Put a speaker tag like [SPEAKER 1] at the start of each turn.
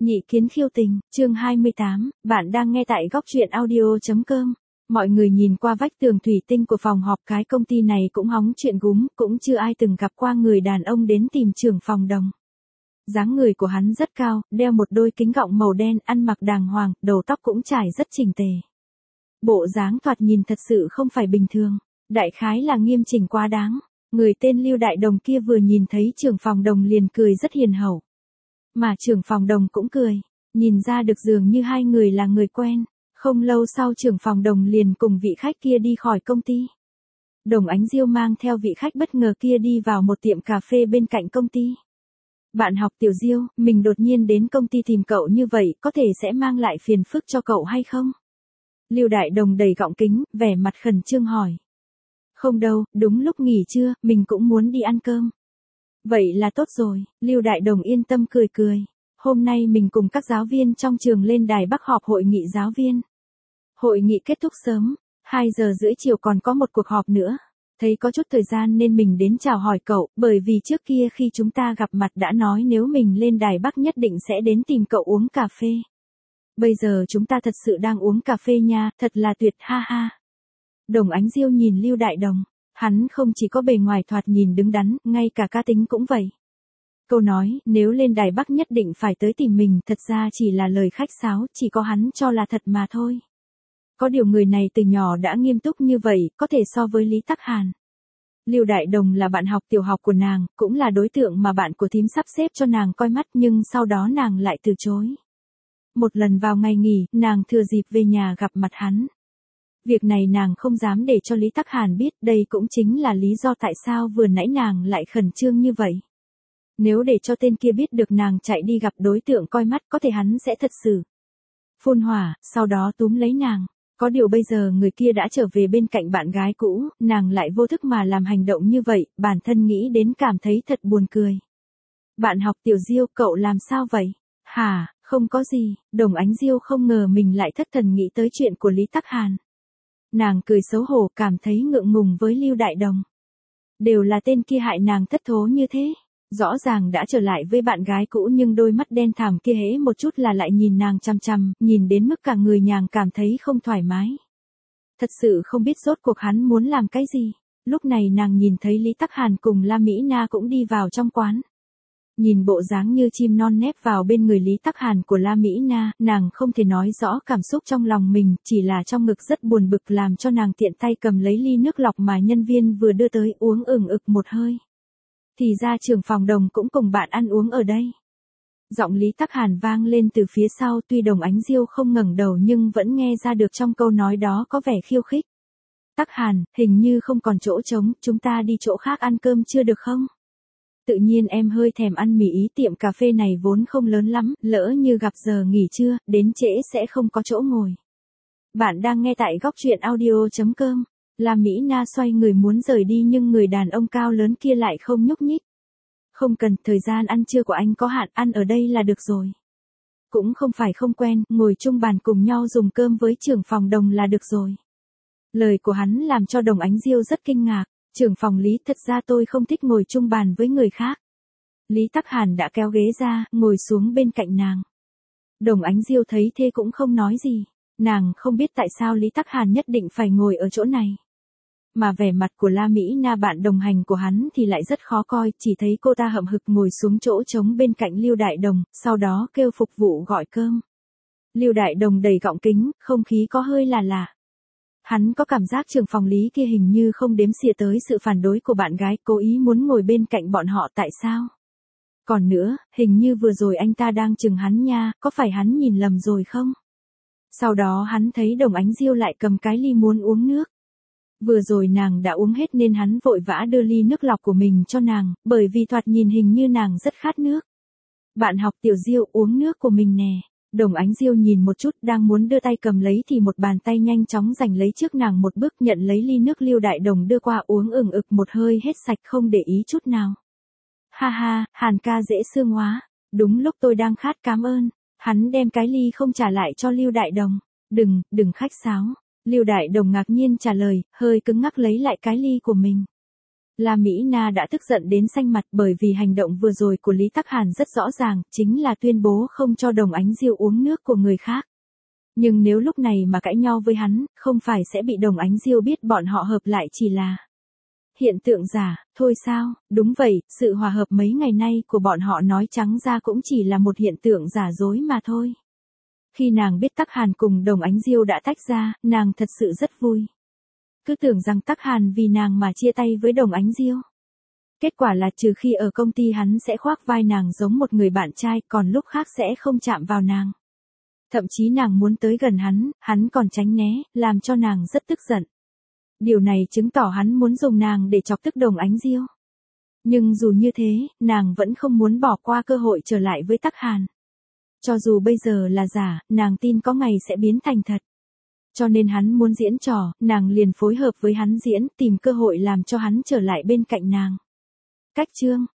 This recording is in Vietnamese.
[SPEAKER 1] Nhị kiến khiêu tình, chương 28, bạn đang nghe tại góc truyện audio.com. Mọi người nhìn qua vách tường thủy tinh của phòng họp, cái công ty này cũng hóng chuyện gúm, cũng chưa ai từng gặp qua người đàn ông đến tìm trưởng phòng Đồng. Dáng người của hắn rất cao, đeo một đôi kính gọng màu đen, ăn mặc đàng hoàng, đầu tóc cũng trải rất chỉnh tề. Bộ dáng thoạt nhìn thật sự không phải bình thường, đại khái là nghiêm chỉnh quá đáng. Người tên Lưu Đại Đồng kia vừa nhìn thấy trưởng phòng Đồng liền cười rất hiền hậu. Mà trưởng phòng Đồng cũng cười, nhìn ra được dường như hai người là người quen. Không lâu sau trưởng phòng Đồng liền cùng vị khách kia đi khỏi công ty. Đồng Ánh Diêu mang theo vị khách bất ngờ kia đi vào một tiệm cà phê bên cạnh công ty. Bạn học Tiểu Diêu, mình đột nhiên đến công ty tìm cậu như vậy, có thể sẽ mang lại phiền phức cho cậu hay không? Lưu Đại Đồng đầy gọng kính, vẻ mặt khẩn trương hỏi. Không đâu, đúng lúc nghỉ trưa, mình cũng muốn đi ăn cơm. Vậy là tốt rồi, Lưu Đại Đồng yên tâm cười cười. Hôm nay mình cùng các giáo viên trong trường lên Đài Bắc họp hội nghị giáo viên. Hội nghị kết thúc sớm, 2 giờ rưỡi chiều còn có một cuộc họp nữa. Thấy có chút thời gian nên mình đến chào hỏi cậu, bởi vì trước kia khi chúng ta gặp mặt đã nói nếu mình lên Đài Bắc nhất định sẽ đến tìm cậu uống cà phê. Bây giờ chúng ta thật sự đang uống cà phê nha, thật là tuyệt, ha ha. Đồng Ánh Diêu nhìn Lưu Đại Đồng, hắn không chỉ có bề ngoài thoạt nhìn đứng đắn, ngay cả cá tính cũng vậy. Câu nói, nếu lên Đài Bắc nhất định phải tới tìm mình, thật ra chỉ là lời khách sáo, chỉ có hắn cho là thật mà thôi. Có điều người này từ nhỏ đã nghiêm túc như vậy, có thể so với Lý Tắc Hàn. Lưu Đại Đồng là bạn học tiểu học của nàng, cũng là đối tượng mà bạn của thím sắp xếp cho nàng coi mắt, nhưng sau đó nàng lại từ chối. Một lần vào ngày nghỉ, nàng thừa dịp về nhà gặp mặt hắn. Việc này nàng không dám để cho Lý Tắc Hàn biết, đây cũng chính là lý do tại sao vừa nãy nàng lại khẩn trương như vậy. Nếu để cho tên kia biết được nàng chạy đi gặp đối tượng coi mắt, có thể hắn sẽ thật sự phun hỏa, sau đó túm lấy nàng. Có điều bây giờ người kia đã trở về bên cạnh bạn gái cũ, nàng lại vô thức mà làm hành động như vậy, bản thân nghĩ đến cảm thấy thật buồn cười. Bạn học Tiểu Diêu, cậu làm sao vậy? Hả, không có gì. Đồng Ánh Diêu không ngờ mình lại thất thần nghĩ tới chuyện của Lý Tắc Hàn. Nàng cười xấu hổ, cảm thấy ngượng ngùng với Lưu Đại Đồng. Đều là tên kia hại nàng thất thố như thế. Rõ ràng đã trở lại với bạn gái cũ nhưng đôi mắt đen thẳm kia hễ một chút là lại nhìn nàng chằm chằm, nhìn đến mức cả người nàng cảm thấy không thoải mái. Thật sự không biết rốt cuộc hắn muốn làm cái gì. Lúc này nàng nhìn thấy Lý Tắc Hàn cùng La Mỹ Na cũng đi vào trong quán. Nhìn bộ dáng như chim non nép vào bên người Lý Tắc Hàn của La Mỹ Na, nàng không thể nói rõ cảm xúc trong lòng mình, chỉ là trong ngực rất buồn bực làm cho nàng tiện tay cầm lấy ly nước lọc mà nhân viên vừa đưa tới, uống ừng ực một hơi. Thì ra trưởng phòng Đồng cũng cùng bạn ăn uống ở đây. Giọng Lý Tắc Hàn vang lên từ phía sau, tuy Đồng Ánh Diêu không ngẩng đầu nhưng vẫn nghe ra được trong câu nói đó có vẻ khiêu khích. Tắc Hàn, hình như không còn chỗ trống, chúng ta đi chỗ khác ăn cơm chưa được không? Tự nhiên em hơi thèm ăn mì Ý, tiệm cà phê này vốn không lớn lắm, lỡ như gặp giờ nghỉ trưa, đến trễ sẽ không có chỗ ngồi. Bạn đang nghe tại góc truyện audio.com. La Mỹ Na xoay người muốn rời đi nhưng người đàn ông cao lớn kia lại không nhúc nhích. Không cần, thời gian ăn trưa của anh có hạn, ăn ở đây là được rồi. Cũng không phải không quen, ngồi chung bàn cùng nhau dùng cơm với trưởng phòng Đồng là được rồi. Lời của hắn làm cho Đồng Ánh Diêu rất kinh ngạc. Trưởng phòng Lý, thật ra tôi không thích ngồi chung bàn với người khác. Lý Tắc Hàn đã kéo ghế ra, ngồi xuống bên cạnh nàng. Đồng Ánh Diêu thấy thế cũng không nói gì. Nàng không biết tại sao Lý Tắc Hàn nhất định phải ngồi ở chỗ này. Mà vẻ mặt của La Mỹ Na bạn đồng hành của hắn thì lại rất khó coi, chỉ thấy cô ta hậm hực ngồi xuống chỗ trống bên cạnh Lưu Đại Đồng, sau đó kêu phục vụ gọi cơm. Lưu Đại Đồng đầy gọng kính, không khí có hơi là lạ. Hắn có cảm giác trưởng phòng Lý kia hình như không đếm xỉa tới sự phản đối của bạn gái, cố ý muốn ngồi bên cạnh bọn họ, tại sao? Còn nữa, hình như vừa rồi anh ta đang chừng hắn nha, có phải hắn nhìn lầm rồi không? Sau đó hắn thấy Đồng Ánh Diêu lại cầm cái ly muốn uống nước. Vừa rồi nàng đã uống hết nên hắn vội vã đưa ly nước lọc của mình cho nàng, bởi vì thoạt nhìn hình như nàng rất khát nước. Bạn học Tiểu Diêu, uống nước của mình nè. Đồng Ánh Diêu nhìn một chút, đang muốn đưa tay cầm lấy thì một bàn tay nhanh chóng giành lấy trước nàng một bước, nhận lấy ly nước Lưu Đại Đồng đưa qua, uống ừng ực một hơi hết sạch không để ý chút nào. Ha ha, Hàn ca dễ thương quá. Đúng lúc tôi đang khát, cảm ơn. Hắn đem cái ly không trả lại cho Lưu Đại Đồng. Đừng khách sáo. Lưu Đại Đồng ngạc nhiên trả lời, hơi cứng ngắc lấy lại cái ly của mình. La Mỹ Na đã tức giận đến xanh mặt bởi vì hành động vừa rồi của Lý Tắc Hàn rất rõ ràng, chính là tuyên bố không cho Đồng Ánh Diêu uống nước của người khác. Nhưng nếu lúc này mà cãi nhau với hắn, không phải sẽ bị Đồng Ánh Diêu biết bọn họ hợp lại chỉ là hiện tượng giả, thôi sao? Đúng vậy, sự hòa hợp mấy ngày nay của bọn họ nói trắng ra cũng chỉ là một hiện tượng giả dối mà thôi. Khi nàng biết Tắc Hàn cùng Đồng Ánh Diêu đã tách ra, nàng thật sự rất vui. Cứ tưởng rằng Tắc Hàn vì nàng mà chia tay với Đồng Ánh Diêu. Kết quả là trừ khi ở công ty hắn sẽ khoác vai nàng giống một người bạn trai, còn lúc khác sẽ không chạm vào nàng. Thậm chí nàng muốn tới gần hắn còn tránh né, làm cho nàng rất tức giận. Điều này chứng tỏ hắn muốn dùng nàng để chọc tức Đồng Ánh Diêu. Nhưng dù như thế, nàng vẫn không muốn bỏ qua cơ hội trở lại với Tắc Hàn. Cho dù bây giờ là giả, nàng tin có ngày sẽ biến thành thật. Cho nên hắn muốn diễn trò, nàng liền phối hợp với hắn diễn, tìm cơ hội làm cho hắn trở lại bên cạnh nàng. Cách chương